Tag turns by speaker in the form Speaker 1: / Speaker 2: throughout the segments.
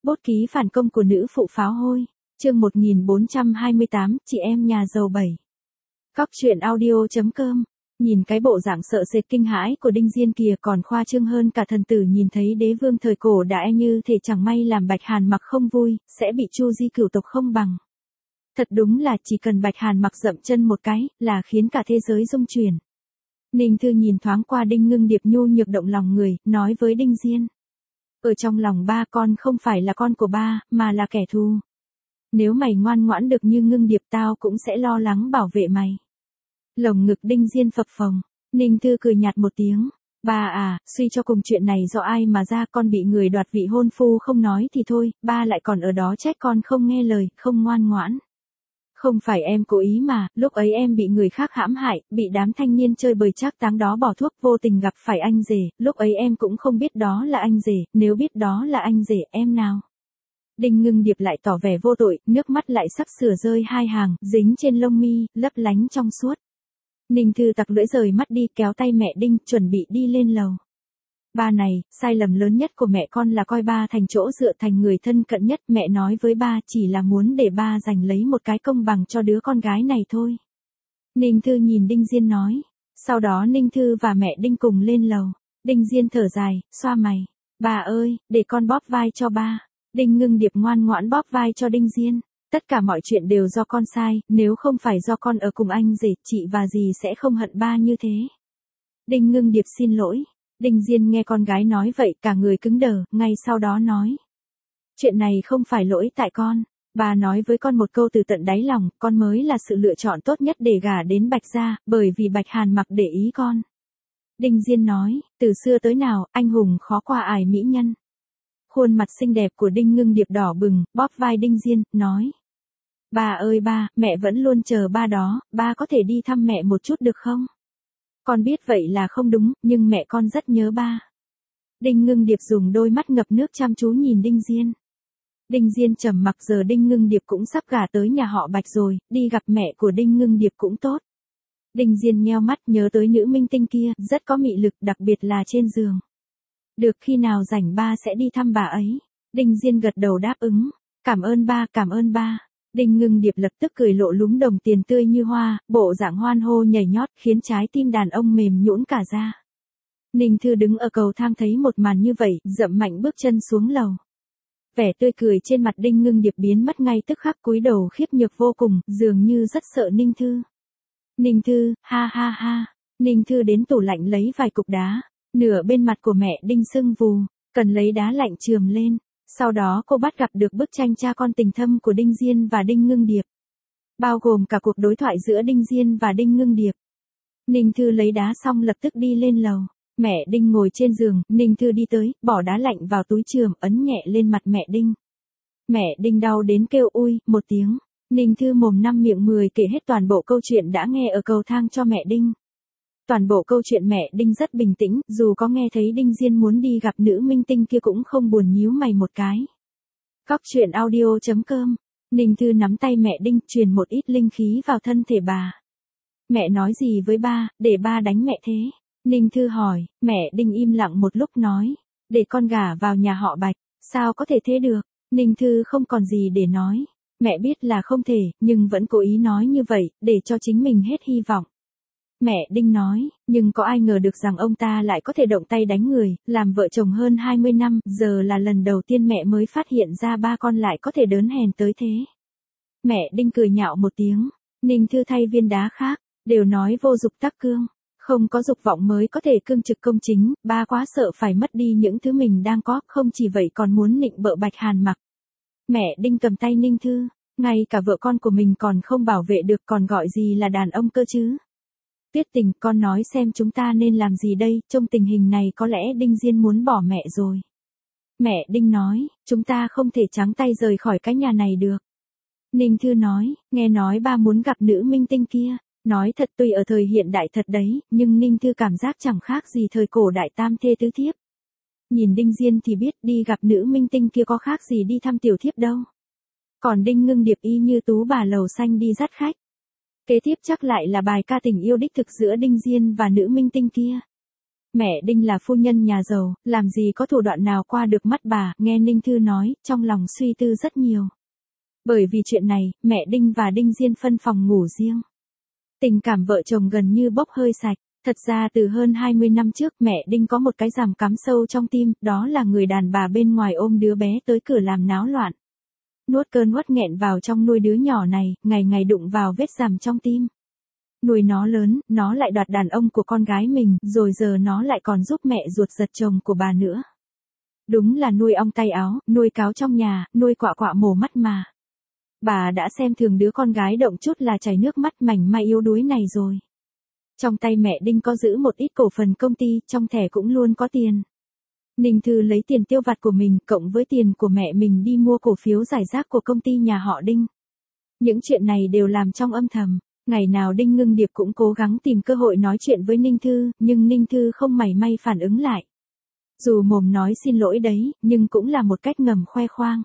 Speaker 1: Bút ký phản công của nữ phụ pháo hôi. Chương 1428, chị em nhà giàu 7. Cóc truyện audio.com. Nhìn cái bộ dạng sợ sệt kinh hãi của Đinh Diên kìa, còn khoa trương hơn cả thần tử nhìn thấy đế vương thời cổ đã như thể chẳng may làm Bạch Hàn Mặc không vui, sẽ bị Chu Di cửu tộc không bằng. Thật đúng là chỉ cần Bạch Hàn Mặc dậm chân một cái, là khiến cả thế giới rung chuyển. Ninh Thư nhìn thoáng qua Đinh Ngưng Điệp nhu nhược động lòng người, nói với Đinh Diên. Ở trong lòng ba con không phải là con của ba, mà là kẻ thù. Nếu mày ngoan ngoãn được như Ngưng Điệp tao cũng sẽ lo lắng bảo vệ mày. Lồng ngực Đinh Diên phập phồng, Ninh Thư cười nhạt một tiếng. Ba à, suy cho cùng chuyện này do ai mà ra, con bị người đoạt vị hôn phu không nói thì thôi, ba lại còn ở đó trách con không nghe lời, không ngoan ngoãn. Không phải em cố ý mà, lúc ấy em bị người khác hãm hại, bị đám thanh niên chơi bời trác táng đó bỏ thuốc, vô tình gặp phải anh rể, lúc ấy em cũng không biết đó là anh rể, nếu biết đó là anh rể em nào. Đinh Ngưng Điệp lại tỏ vẻ vô tội, nước mắt lại sắp sửa rơi hai hàng, dính trên lông mi, lấp lánh trong suốt. Ninh Thư tặc lưỡi rời mắt đi, kéo tay mẹ Đinh, chuẩn bị đi lên lầu. Ba này, sai lầm lớn nhất của mẹ con là coi ba thành chỗ dựa, thành người thân cận nhất. Mẹ nói với ba chỉ là muốn để ba giành lấy một cái công bằng cho đứa con gái này thôi. Ninh Thư nhìn Đinh Diên nói. Sau đó Ninh Thư và mẹ Đinh cùng lên lầu. Đinh Diên thở dài, xoa mày. Bà ơi, để con bóp vai cho ba. Đinh Ngưng Điệp ngoan ngoãn bóp vai cho Đinh Diên. Tất cả mọi chuyện đều do con sai, nếu không phải do con ở cùng anh rể, chị và dì sẽ không hận ba như thế. Đinh Ngưng Điệp xin lỗi. Đinh Diên nghe con gái nói vậy cả người cứng đờ, ngay sau đó nói. Chuyện này không phải lỗi tại con. Bà nói với con một câu từ tận đáy lòng, con mới là sự lựa chọn tốt nhất để gả đến Bạch gia, bởi vì Bạch Hàn Mặc để ý con. Đinh Diên nói, từ xưa tới nào, anh hùng khó qua ải mỹ nhân. Khuôn mặt xinh đẹp của Đinh Ngưng Điệp đỏ bừng, bóp vai Đinh Diên, nói. Bà ơi ba, mẹ vẫn luôn chờ ba đó, ba có thể đi thăm mẹ một chút được không? Con biết vậy là không đúng, nhưng mẹ con rất nhớ ba. Đinh Ngưng Điệp dùng đôi mắt ngập nước chăm chú nhìn Đinh Diên. Đinh Diên trầm mặc, giờ Đinh Ngưng Điệp cũng sắp gả tới nhà họ Bạch rồi, đi gặp mẹ của Đinh Ngưng Điệp cũng tốt. Đinh Diên nheo mắt nhớ tới nữ minh tinh kia, rất có mị lực, đặc biệt là trên giường. Được, khi nào rảnh ba sẽ đi thăm bà ấy. Đinh Diên gật đầu đáp ứng. Cảm ơn ba, cảm ơn ba. Đinh Ngưng Điệp lập tức cười lộ lúm đồng tiền tươi như hoa, bộ dạng hoan hô nhảy nhót khiến trái tim đàn ông mềm nhũn cả ra. Ninh Thư đứng ở cầu thang thấy một màn như vậy, dậm mạnh bước chân xuống lầu. Vẻ tươi cười trên mặt Đinh Ngưng Điệp biến mất ngay tức khắc, cúi đầu khiếp nhược vô cùng, dường như rất sợ Ninh Thư. Ninh Thư, ha ha ha. Ninh Thư đến tủ lạnh lấy vài cục đá, nửa bên mặt của mẹ Đinh sưng vù, cần lấy đá lạnh chườm lên. Sau đó cô bắt gặp được bức tranh cha con tình thâm của Đinh Diên và Đinh Ngưng Điệp. Bao gồm cả cuộc đối thoại giữa Đinh Diên và Đinh Ngưng Điệp. Ninh Thư lấy đá xong lập tức đi lên lầu. Mẹ Đinh ngồi trên giường, Ninh Thư đi tới, bỏ đá lạnh vào túi chườm, ấn nhẹ lên mặt mẹ Đinh. Mẹ Đinh đau đến kêu ui, một tiếng. Ninh Thư mồm năm miệng 10 kể hết toàn bộ câu chuyện đã nghe ở cầu thang cho mẹ Đinh. Toàn bộ câu chuyện mẹ Đinh rất bình tĩnh, dù có nghe thấy Đinh Diên muốn đi gặp nữ minh tinh kia cũng không buồn nhíu mày một cái. Cóc truyện audio.com. Ninh Thư nắm tay mẹ Đinh, truyền một ít linh khí vào thân thể bà. Mẹ nói gì với ba, để ba đánh mẹ thế? Ninh Thư hỏi. Mẹ Đinh im lặng một lúc nói. Để con gả vào nhà họ Bạch, sao có thể thế được? Ninh Thư không còn gì để nói. Mẹ biết là không thể, nhưng vẫn cố ý nói như vậy, để cho chính mình hết hy vọng. Mẹ Đinh nói, nhưng có ai ngờ được rằng ông ta lại có thể động tay đánh người, làm vợ chồng hơn 20 năm, giờ là lần đầu tiên mẹ mới phát hiện ra ba con lại có thể đớn hèn tới thế. Mẹ Đinh cười nhạo một tiếng, Ninh Thư thay viên đá khác, đều nói vô dục tắc cương, không có dục vọng mới có thể cương trực công chính, ba quá sợ phải mất đi những thứ mình đang có, không chỉ vậy còn muốn nịnh bợ Bạch Hàn Mặc. Mẹ Đinh cầm tay Ninh Thư, ngay cả vợ con của mình còn không bảo vệ được còn gọi gì là đàn ông cơ chứ? Tuyết Tình, con nói xem chúng ta nên làm gì đây, trong tình hình này có lẽ Đinh Diên muốn bỏ mẹ rồi. Mẹ Đinh nói, chúng ta không thể trắng tay rời khỏi cái nhà này được. Ninh Thư nói, nghe nói ba muốn gặp nữ minh tinh kia, nói thật tuy ở thời hiện đại thật đấy, nhưng Ninh Thư cảm giác chẳng khác gì thời cổ đại tam thê tứ thiếp. Nhìn Đinh Diên thì biết đi gặp nữ minh tinh kia có khác gì đi thăm tiểu thiếp đâu. Còn Đinh Ngưng Điệp y như tú bà lầu xanh đi dắt khách. Kế tiếp chắc lại là bài ca tình yêu đích thực giữa Đinh Diên và nữ minh tinh kia. Mẹ Đinh là phu nhân nhà giàu, làm gì có thủ đoạn nào qua được mắt bà, nghe Ninh Thư nói, trong lòng suy tư rất nhiều. Bởi vì chuyện này, mẹ Đinh và Đinh Diên phân phòng ngủ riêng. Tình cảm vợ chồng gần như bốc hơi sạch. Thật ra từ hơn 20 năm trước mẹ Đinh có một cái rằm cắm sâu trong tim, đó là người đàn bà bên ngoài ôm đứa bé tới cửa làm náo loạn. Nuốt cơn uất nghẹn vào trong nuôi đứa nhỏ này, ngày ngày đụng vào vết rằm trong tim. Nuôi nó lớn, nó lại đoạt đàn ông của con gái mình, rồi giờ nó lại còn giúp mẹ ruột giật chồng của bà nữa. Đúng là nuôi ong tay áo, nuôi cáo trong nhà, nuôi quạ quạ mổ mắt mà. Bà đã xem thường đứa con gái động chút là chảy nước mắt mảnh mai yếu đuối này rồi. Trong tay mẹ Đinh có giữ một ít cổ phần công ty, trong thẻ cũng luôn có tiền. Ninh Thư lấy tiền tiêu vặt của mình, cộng với tiền của mẹ mình đi mua cổ phiếu giải rác của công ty nhà họ Đinh. Những chuyện này đều làm trong âm thầm. Ngày nào Đinh Ngưng Điệp cũng cố gắng tìm cơ hội nói chuyện với Ninh Thư, nhưng Ninh Thư không mảy may phản ứng lại. Dù mồm nói xin lỗi đấy, nhưng cũng là một cách ngầm khoe khoang.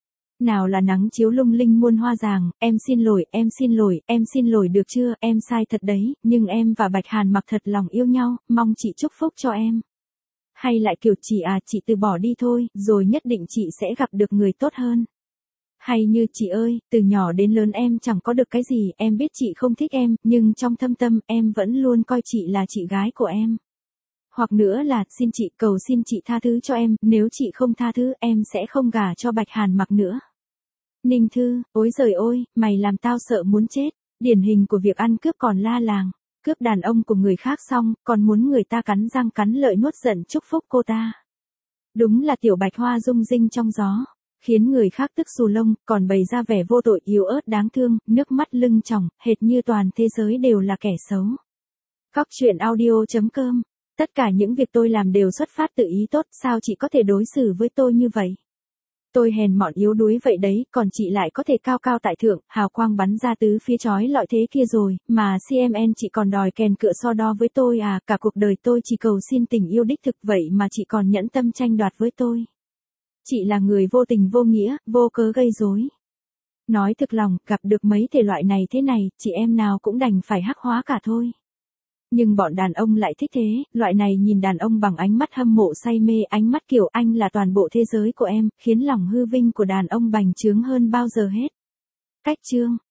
Speaker 1: Nào là nắng chiếu lung linh muôn hoa ràng, em xin lỗi, em xin lỗi được chưa, em sai thật đấy, nhưng em và Bạch Hàn Mặc thật lòng yêu nhau, mong chị chúc phúc cho em. Hay lại kiểu chị từ bỏ đi thôi, rồi nhất định chị sẽ gặp được người tốt hơn. Hay như chị ơi, từ nhỏ đến lớn em chẳng có được cái gì, em biết chị không thích em, nhưng trong thâm tâm em vẫn luôn coi chị là chị gái của em. Hoặc nữa là, xin chị, cầu xin chị tha thứ cho em, nếu chị không tha thứ em sẽ không gả cho Bạch Hàn Mặc nữa. Ninh Thư, ối giời ôi, mày làm tao sợ muốn chết, điển hình của việc ăn cướp còn la làng, cướp đàn ông của người khác xong, còn muốn người ta cắn răng cắn lợi nuốt giận chúc phúc cô ta. Đúng là tiểu bạch hoa rung rinh trong gió, khiến người khác tức xù lông, còn bày ra vẻ vô tội yếu ớt đáng thương, nước mắt lưng tròng, hệt như toàn thế giới đều là kẻ xấu. Cóc truyện audio.com. Tất cả những việc tôi làm đều xuất phát từ ý tốt, sao chị có thể đối xử với tôi như vậy? Tôi hèn mọn yếu đuối vậy đấy, còn chị lại có thể cao cao tại thượng, hào quang bắn ra tứ phía chói lọi thế kia rồi, mà CMN chị còn đòi kèn cựa so đo với tôi à, cả cuộc đời tôi chỉ cầu xin tình yêu đích thực vậy mà chị còn nhẫn tâm tranh đoạt với tôi. Chị là người vô tình vô nghĩa, vô cớ gây rối. Nói thực lòng, gặp được mấy thể loại này thế này, chị em nào cũng đành phải hắc hóa cả thôi. Nhưng bọn đàn ông lại thích thế, loại này nhìn đàn ông bằng ánh mắt hâm mộ say mê, ánh mắt kiểu anh là toàn bộ thế giới của em, khiến lòng hư vinh của đàn ông bành trướng hơn bao giờ hết. Cách chương